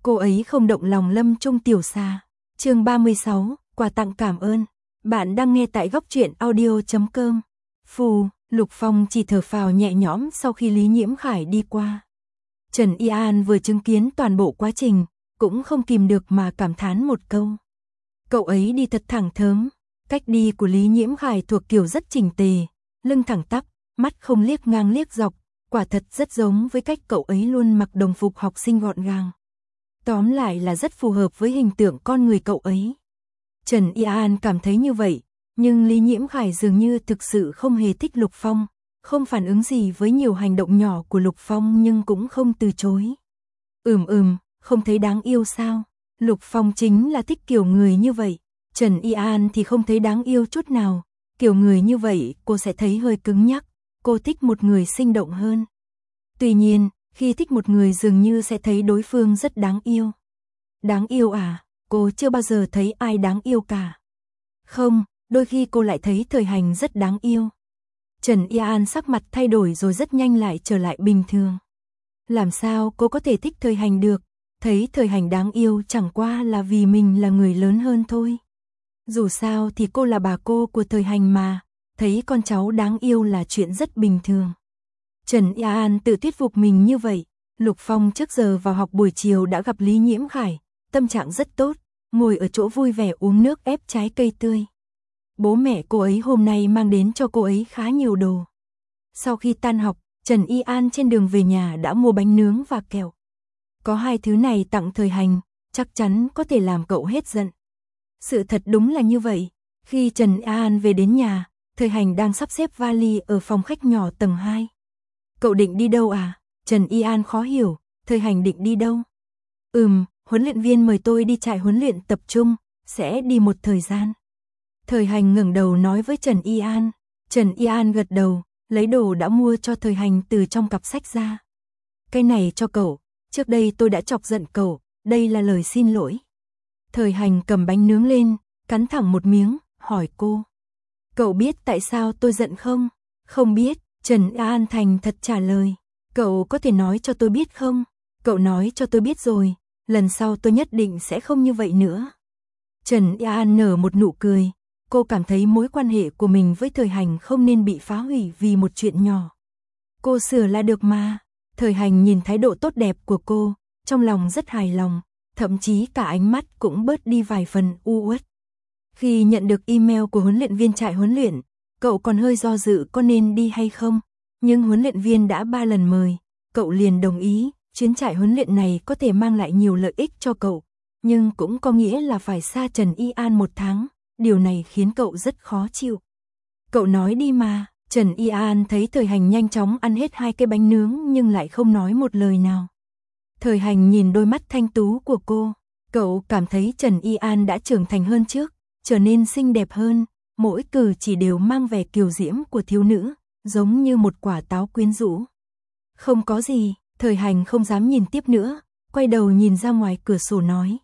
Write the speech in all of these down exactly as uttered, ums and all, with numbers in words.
cô ấy không động lòng Lâm Trung Tiểu Xà. Chương ba mươi sáu, quà tặng cảm ơn. Bạn đang nghe tại góc truyện audio chấm com. Phù, Lục Phong chỉ thở phào nhẹ nhõm sau khi Lý Nhiễm Khải đi qua. Trần Y An vừa chứng kiến toàn bộ quá trình, cũng không kìm được mà cảm thán một câu. Cậu ấy đi thật thẳng thớm, cách đi của Lý Nhiễm Khải thuộc kiểu rất chỉnh tề, lưng thẳng tắp, mắt không liếc ngang liếc dọc, quả thật rất giống với cách cậu ấy luôn mặc đồng phục học sinh gọn gàng. Tóm lại là rất phù hợp với hình tượng con người cậu ấy. Trần Y An cảm thấy như vậy, nhưng Lý Nhiễm Khải dường như thực sự không hề thích Lục Phong, không phản ứng gì với nhiều hành động nhỏ của Lục Phong nhưng cũng không từ chối. Ừm ừm, không thấy đáng yêu sao? Lục Phong chính là thích kiểu người như vậy. Trần Y An thì không thấy đáng yêu chút nào. Kiểu người như vậy cô sẽ thấy hơi cứng nhắc. Cô thích một người sinh động hơn. Tuy nhiên, khi thích một người dường như sẽ thấy đối phương rất đáng yêu. Đáng yêu à? Cô chưa bao giờ thấy ai đáng yêu cả. Không, đôi khi cô lại thấy Thời Hành rất đáng yêu. Trần Y An sắc mặt thay đổi rồi rất nhanh lại trở lại bình thường. Làm sao cô có thể thích Thời Hành được? Thấy Thời Hành đáng yêu chẳng qua là vì mình là người lớn hơn thôi. Dù sao thì cô là bà cô của Thời Hành mà, thấy con cháu đáng yêu là chuyện rất bình thường. Trần Y An tự thuyết phục mình như vậy. Lục Phong trước giờ vào học buổi chiều đã gặp Lý Nhiễm Khải, tâm trạng rất tốt, ngồi ở chỗ vui vẻ uống nước ép trái cây tươi. Bố mẹ cô ấy hôm nay mang đến cho cô ấy khá nhiều đồ. Sau khi tan học, Trần Y An trên đường về nhà đã mua bánh nướng và kẹo. Có hai thứ này tặng Thời Hành, chắc chắn có thể làm cậu hết giận. Sự thật đúng là như vậy. Khi Trần Y An về đến nhà, Thời Hành đang sắp xếp vali ở phòng khách nhỏ tầng hai. Cậu định đi đâu à? Trần Y An khó hiểu, Thời Hành định đi đâu? Ừm, huấn luyện viên mời tôi đi trại huấn luyện tập trung, sẽ đi một thời gian. Thời Hành ngẩng đầu nói với Trần Y An. Trần Y An gật đầu, lấy đồ đã mua cho Thời Hành từ trong cặp sách ra. Cái này cho cậu, trước đây tôi đã chọc giận cậu, đây là lời xin lỗi. Thời Hành cầm bánh nướng lên, cắn thẳng một miếng, hỏi cô. Cậu biết tại sao tôi giận không? Không biết, Trần Y An thành thật trả lời. Cậu có thể nói cho tôi biết không? Cậu nói cho tôi biết rồi, lần sau tôi nhất định sẽ không như vậy nữa. Trần Y An nở một nụ cười, cô cảm thấy mối quan hệ của mình với Thời Hành không nên bị phá hủy vì một chuyện nhỏ. Cô sửa là được mà. Thời Hành nhìn thái độ tốt đẹp của cô, trong lòng rất hài lòng, thậm chí cả ánh mắt cũng bớt đi vài phần u uất. Khi nhận được email của huấn luyện viên trại huấn luyện, cậu còn hơi do dự có nên đi hay không, nhưng huấn luyện viên đã ba lần mời, cậu liền đồng ý. Chuyến trại huấn luyện này có thể mang lại nhiều lợi ích cho cậu, nhưng cũng có nghĩa là phải xa Trần Y An một tháng, điều này khiến cậu rất khó chịu. Cậu nói đi mà. Trần Y An thấy Thời Hành nhanh chóng ăn hết hai cái bánh nướng nhưng lại không nói một lời nào. Thời Hành nhìn đôi mắt thanh tú của cô, cậu cảm thấy Trần Y An đã trưởng thành hơn trước, trở nên xinh đẹp hơn, mỗi cử chỉ đều mang vẻ kiều diễm của thiếu nữ, giống như một quả táo quyến rũ. Không có gì. Thời Hành không dám nhìn tiếp nữa, quay đầu nhìn ra ngoài cửa sổ nói.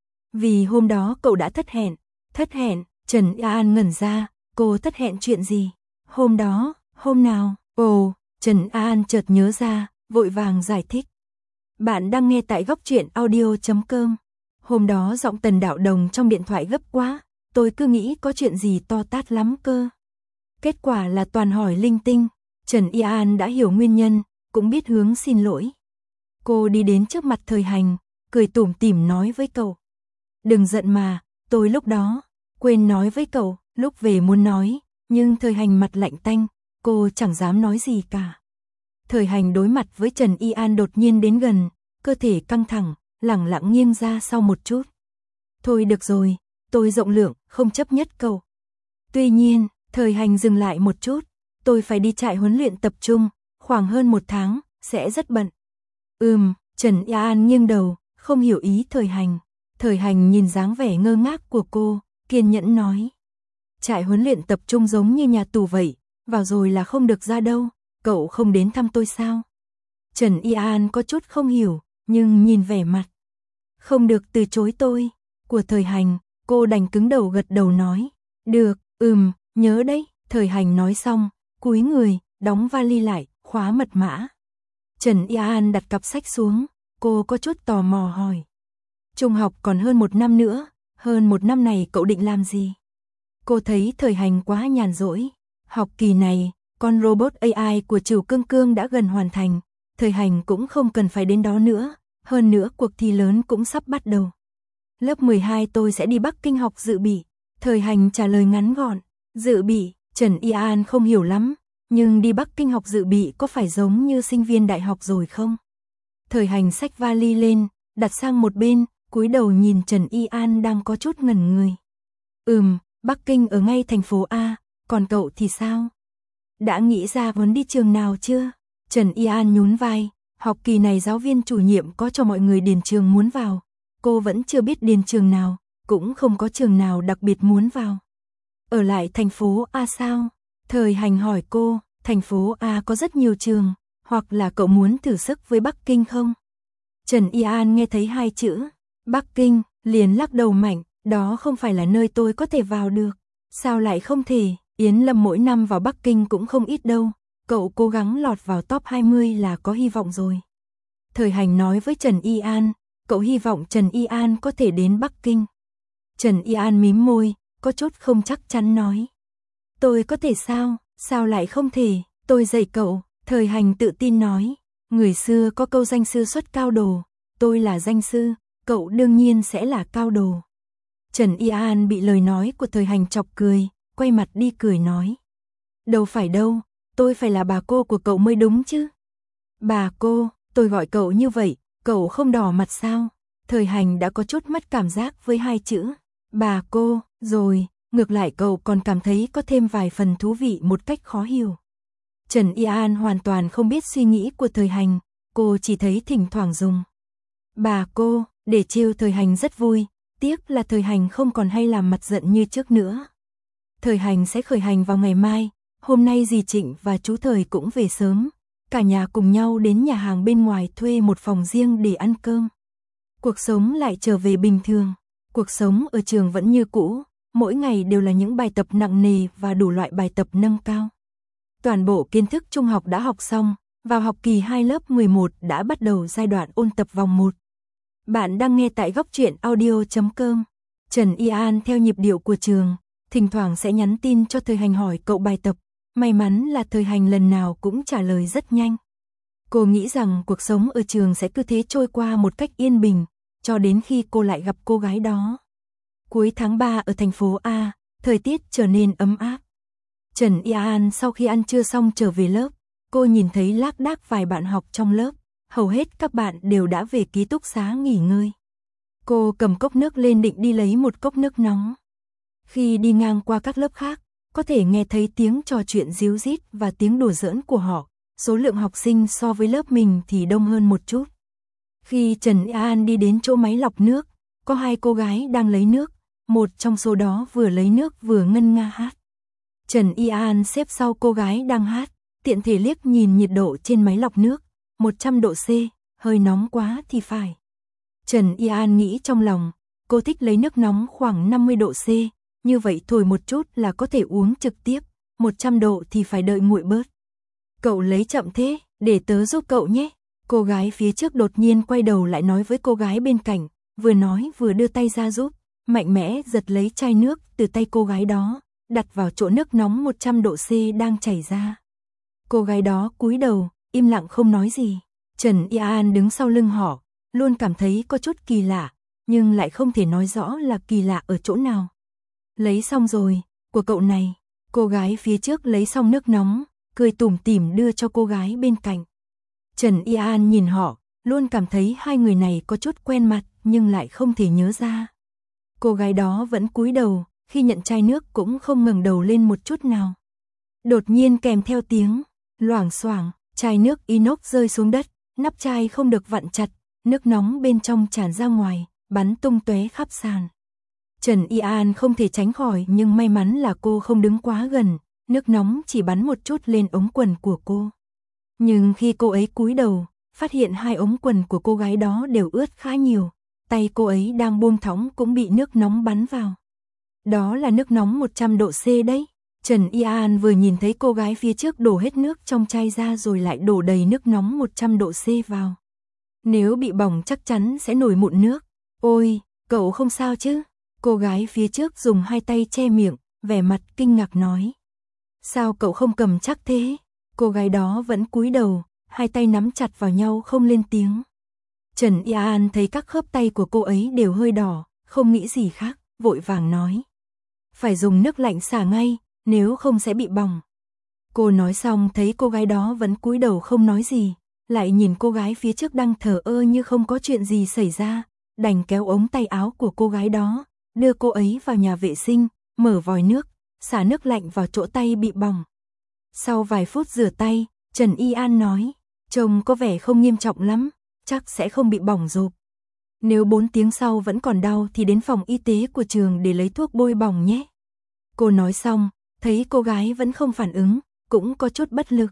Vì hôm đó cậu đã thất hẹn. Thất hẹn? Trần Y An ngẩn ra, cô thất hẹn chuyện gì? Hôm đó, hôm nào? Ồ, Trần Y An chợt nhớ ra, vội vàng giải thích. Bạn đang nghe tại góc truyện audio chấm com. Hôm đó giọng Tần Đạo Đồng trong điện thoại gấp quá, tôi cứ nghĩ có chuyện gì to tát lắm cơ. Kết quả là toàn hỏi linh tinh. Trần Y An đã hiểu nguyên nhân, cũng biết hướng xin lỗi. Cô đi đến trước mặt Thời Hành, cười tủm tỉm nói với cậu. Đừng giận mà, tôi lúc đó, quên nói với cậu, lúc về muốn nói, nhưng Thời Hành mặt lạnh tanh, cô chẳng dám nói gì cả. Thời Hành đối mặt với Trần Y An đột nhiên đến gần, cơ thể căng thẳng, lẳng lặng nghiêng ra sau một chút. Thôi được rồi, tôi rộng lượng, không chấp nhất cậu. Tuy nhiên, Thời Hành dừng lại một chút, tôi phải đi trại huấn luyện tập trung, khoảng hơn một tháng, sẽ rất bận. Ừm, Trần Y An nghiêng đầu, không hiểu ý Thời Hành. Thời Hành nhìn dáng vẻ ngơ ngác của cô, kiên nhẫn nói. Trại huấn luyện tập trung giống như nhà tù vậy, vào rồi là không được ra đâu, cậu không đến thăm tôi sao? Trần Y An có chút không hiểu, nhưng nhìn vẻ mặt. Không được từ chối tôi, của Thời Hành, cô đành cứng đầu gật đầu nói. Được, ừm, nhớ đấy. Thời Hành nói xong, cúi người, đóng vali lại, khóa mật mã. Trần Y An đặt cặp sách xuống, cô có chút tò mò hỏi. Trung học còn hơn một năm nữa, hơn một năm này cậu định làm gì? Cô thấy Thời Hành quá nhàn rỗi. Học kỳ này, con robot a i của Trửu Cương Cương đã gần hoàn thành, Thời Hành cũng không cần phải đến đó nữa, hơn nữa cuộc thi lớn cũng sắp bắt đầu. Lớp mười hai tôi sẽ đi Bắc Kinh học dự bị. Thời Hành trả lời ngắn gọn. Dự bị, Trần Y An không hiểu lắm, nhưng đi Bắc Kinh học dự bị có phải giống như sinh viên đại học rồi không? Thời Hành xách vali lên, đặt sang một bên, cúi đầu nhìn Trần Y An đang có chút ngẩn người. Ừm, Bắc Kinh ở ngay thành phố A, còn cậu thì sao? Đã nghĩ ra muốn đi trường nào chưa? Trần Y An nhún vai, học kỳ này giáo viên chủ nhiệm có cho mọi người điền trường muốn vào. Cô vẫn chưa biết điền trường nào, cũng không có trường nào đặc biệt muốn vào. Ở lại thành phố A sao? Thời Hành hỏi cô, thành phố A có rất nhiều trường, hoặc là cậu muốn thử sức với Bắc Kinh không? Trần Y An nghe thấy hai chữ, Bắc Kinh, liền lắc đầu mạnh, đó không phải là nơi tôi có thể vào được. Sao lại không thể, Yến Lâm mỗi năm vào Bắc Kinh cũng không ít đâu, cậu cố gắng lọt vào top hai mươi là có hy vọng rồi. Thời Hành nói với Trần Y An, cậu hy vọng Trần Y An có thể đến Bắc Kinh. Trần Y An mím môi, có chút không chắc chắn nói. Tôi có thể sao, sao lại không thể, tôi dạy cậu. Thời Hành tự tin nói, người xưa có câu danh sư xuất cao đồ, tôi là danh sư, cậu đương nhiên sẽ là cao đồ. Trần Y An bị lời nói của Thời Hành chọc cười, quay mặt đi cười nói. Đâu phải đâu, tôi phải là bà cô của cậu mới đúng chứ. Bà cô, tôi gọi cậu như vậy, cậu không đỏ mặt sao? Thời Hành đã có chút mất cảm giác với hai chữ. Bà cô, rồi, ngược lại cậu còn cảm thấy có thêm vài phần thú vị một cách khó hiểu. Trần Y An hoàn toàn không biết suy nghĩ của Thời Hành, cô chỉ thấy thỉnh thoảng dùng. Bà cô, để trêu Thời Hành rất vui, tiếc là Thời Hành không còn hay làm mặt giận như trước nữa. Thời Hành sẽ khởi hành vào ngày mai, hôm nay dì Trịnh và chú Thời cũng về sớm, cả nhà cùng nhau đến nhà hàng bên ngoài thuê một phòng riêng để ăn cơm. Cuộc sống lại trở về bình thường, cuộc sống ở trường vẫn như cũ, mỗi ngày đều là những bài tập nặng nề và đủ loại bài tập nâng cao. Toàn bộ kiến thức trung học đã học xong, vào học kỳ hai lớp mười một đã bắt đầu giai đoạn ôn tập vòng một. Bạn đang nghe tại góc truyện audio chấm com. Trần Y An theo nhịp điệu của trường, thỉnh thoảng sẽ nhắn tin cho Thời Hành hỏi cậu bài tập, may mắn là Thời Hành lần nào cũng trả lời rất nhanh. Cô nghĩ rằng cuộc sống ở trường sẽ cứ thế trôi qua một cách yên bình, cho đến khi cô lại gặp cô gái đó. Cuối tháng ba ở thành phố A, thời tiết trở nên ấm áp. Trần Y An sau khi ăn trưa xong trở về lớp, cô nhìn thấy lác đác vài bạn học trong lớp, hầu hết các bạn đều đã về ký túc xá nghỉ ngơi. Cô cầm cốc nước lên định đi lấy một cốc nước nóng. Khi đi ngang qua các lớp khác, có thể nghe thấy tiếng trò chuyện ríu rít và tiếng đùa giỡn của họ, số lượng học sinh so với lớp mình thì đông hơn một chút. Khi Trần Y An đi đến chỗ máy lọc nước, có hai cô gái đang lấy nước, một trong số đó vừa lấy nước vừa ngân nga hát. Trần Y An xếp sau cô gái đang hát, tiện thể liếc nhìn nhiệt độ trên máy lọc nước, một trăm độ C, hơi nóng quá thì phải. Trần Y An nghĩ trong lòng, cô thích lấy nước nóng khoảng năm mươi độ C, như vậy thổi một chút là có thể uống trực tiếp, một trăm độ thì phải đợi nguội bớt. Cậu lấy chậm thế, để tớ giúp cậu nhé. Cô gái phía trước đột nhiên quay đầu lại nói với cô gái bên cạnh, vừa nói vừa đưa tay ra giúp, mạnh mẽ giật lấy chai nước từ tay cô gái đó, đặt vào chỗ nước nóng một trăm độ C đang chảy ra. Cô gái đó cúi đầu, im lặng không nói gì. Trần Y An đứng sau lưng họ, luôn cảm thấy có chút kỳ lạ, nhưng lại không thể nói rõ là kỳ lạ ở chỗ nào. Lấy xong rồi, của cậu này. Cô gái phía trước lấy xong nước nóng, cười tủm tỉm đưa cho cô gái bên cạnh. Trần Y An nhìn họ, luôn cảm thấy hai người này có chút quen mặt nhưng lại không thể nhớ ra. Cô gái đó vẫn cúi đầu, khi nhận chai nước cũng không ngẩng đầu lên một chút nào. Đột nhiên kèm theo tiếng loảng xoảng, chai nước inox rơi xuống đất, nắp chai không được vặn chặt, nước nóng bên trong tràn ra ngoài, bắn tung tóe khắp sàn. Trần Y An không thể tránh khỏi nhưng may mắn là cô không đứng quá gần, nước nóng chỉ bắn một chút lên ống quần của cô. Nhưng khi cô ấy cúi đầu, phát hiện hai ống quần của cô gái đó đều ướt khá nhiều, tay cô ấy đang buông thõng cũng bị nước nóng bắn vào. Đó là nước nóng một trăm độ C đấy. Trần Y An vừa nhìn thấy cô gái phía trước đổ hết nước trong chai ra rồi lại đổ đầy nước nóng một trăm độ C vào. Nếu bị bỏng chắc chắn sẽ nổi mụn nước. Ôi, cậu không sao chứ? Cô gái phía trước dùng hai tay che miệng, vẻ mặt kinh ngạc nói. Sao cậu không cầm chắc thế? Cô gái đó vẫn cúi đầu, hai tay nắm chặt vào nhau không lên tiếng. Trần Y An thấy các khớp tay của cô ấy đều hơi đỏ, không nghĩ gì khác, vội vàng nói. Phải dùng nước lạnh xả ngay, nếu không sẽ bị bỏng. Cô nói xong thấy cô gái đó vẫn cúi đầu không nói gì, lại nhìn cô gái phía trước đang thờ ơ như không có chuyện gì xảy ra, đành kéo ống tay áo của cô gái đó, đưa cô ấy vào nhà vệ sinh, mở vòi nước, xả nước lạnh vào chỗ tay bị bỏng. Sau vài phút rửa tay, Trần Y An nói, trông có vẻ không nghiêm trọng lắm, chắc sẽ không bị bỏng rộp. Nếu bốn tiếng sau vẫn còn đau thì đến phòng y tế của trường để lấy thuốc bôi bỏng nhé. Cô nói xong, thấy cô gái vẫn không phản ứng, cũng có chút bất lực.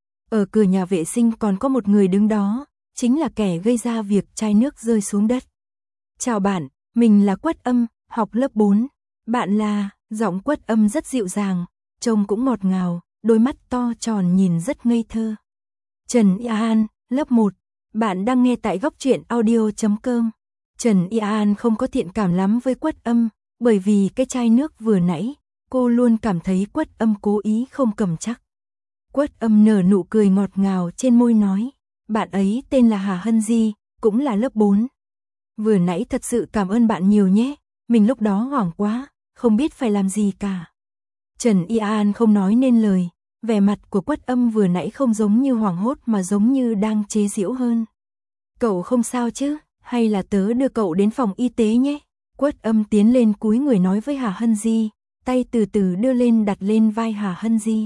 Ở cửa nhà vệ sinh còn có một người đứng đó, chính là kẻ gây ra việc chai nước rơi xuống đất. Chào bạn, mình là Quất Âm, học lớp bốn. Bạn là, giọng Quất Âm rất dịu dàng, trông cũng ngọt ngào, đôi mắt to tròn nhìn rất ngây thơ. Trần Y An, lớp một. Bạn đang nghe tại góc truyện audio chấm com. Trần Y An không có thiện cảm lắm với Quất Âm, bởi vì cái chai nước vừa nãy, cô luôn cảm thấy Quất Âm cố ý không cầm chắc. Quất Âm nở nụ cười ngọt ngào trên môi nói, bạn ấy tên là Hà Hân Di, cũng là lớp bốn. Vừa nãy thật sự cảm ơn bạn nhiều nhé, mình lúc đó hoảng quá, không biết phải làm gì cả. Trần Y An không nói nên lời, vẻ mặt của Quất Âm vừa nãy không giống như hoảng hốt mà giống như đang chế giễu hơn. Cậu không sao chứ, hay là tớ đưa cậu đến phòng y tế nhé? Quất Âm tiến lên cúi người nói với Hà Hân Di, tay từ từ đưa lên đặt lên vai Hà Hân Di.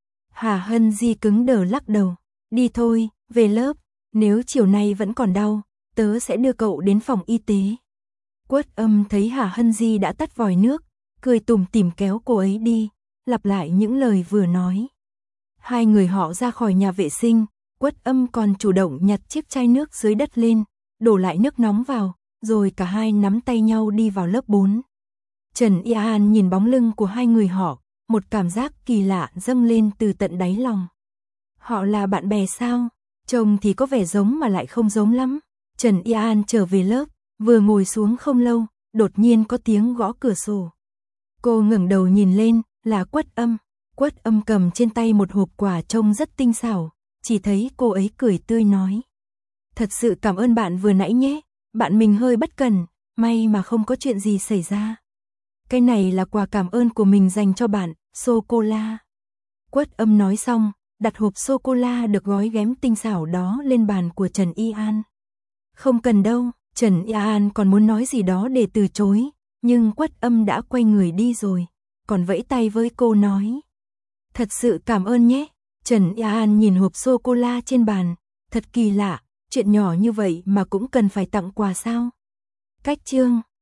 Hà Hân Di cứng đờ lắc đầu, đi thôi, về lớp, nếu chiều nay vẫn còn đau, tớ sẽ đưa cậu đến phòng y tế. Quất Âm thấy Hà Hân Di đã tắt vòi nước, cười tủm tỉm kéo cô ấy đi, lặp lại những lời vừa nói. Hai người họ ra khỏi nhà vệ sinh, Quất Âm còn chủ động nhặt chiếc chai nước dưới đất lên, đổ lại nước nóng vào, rồi cả hai nắm tay nhau đi vào lớp bốn. Trần Y An nhìn bóng lưng của hai người họ, một cảm giác kỳ lạ dâng lên từ tận đáy lòng. Họ là bạn bè sao? Trông thì có vẻ giống mà lại không giống lắm. Trần Y An trở về lớp, vừa ngồi xuống không lâu, đột nhiên có tiếng gõ cửa sổ. Cô ngẩng đầu nhìn lên, là Quất Âm. Quất Âm cầm trên tay một hộp quà trông rất tinh xảo, chỉ thấy cô ấy cười tươi nói. Thật sự cảm ơn bạn vừa nãy nhé, bạn mình hơi bất cẩn, may mà không có chuyện gì xảy ra. Cái này là quà cảm ơn của mình dành cho bạn, sô-cô-la. Quất Âm nói xong, đặt hộp sô-cô-la được gói ghém tinh xảo đó lên bàn của Trần Y An. Không cần đâu, Trần Y An còn muốn nói gì đó để từ chối, nhưng Quất Âm đã quay người đi rồi, còn vẫy tay với cô nói. Thật sự cảm ơn nhé. Trần Y An nhìn hộp sô-cô-la trên bàn, thật kỳ lạ, chuyện nhỏ như vậy mà cũng cần phải tặng quà sao? Cách chương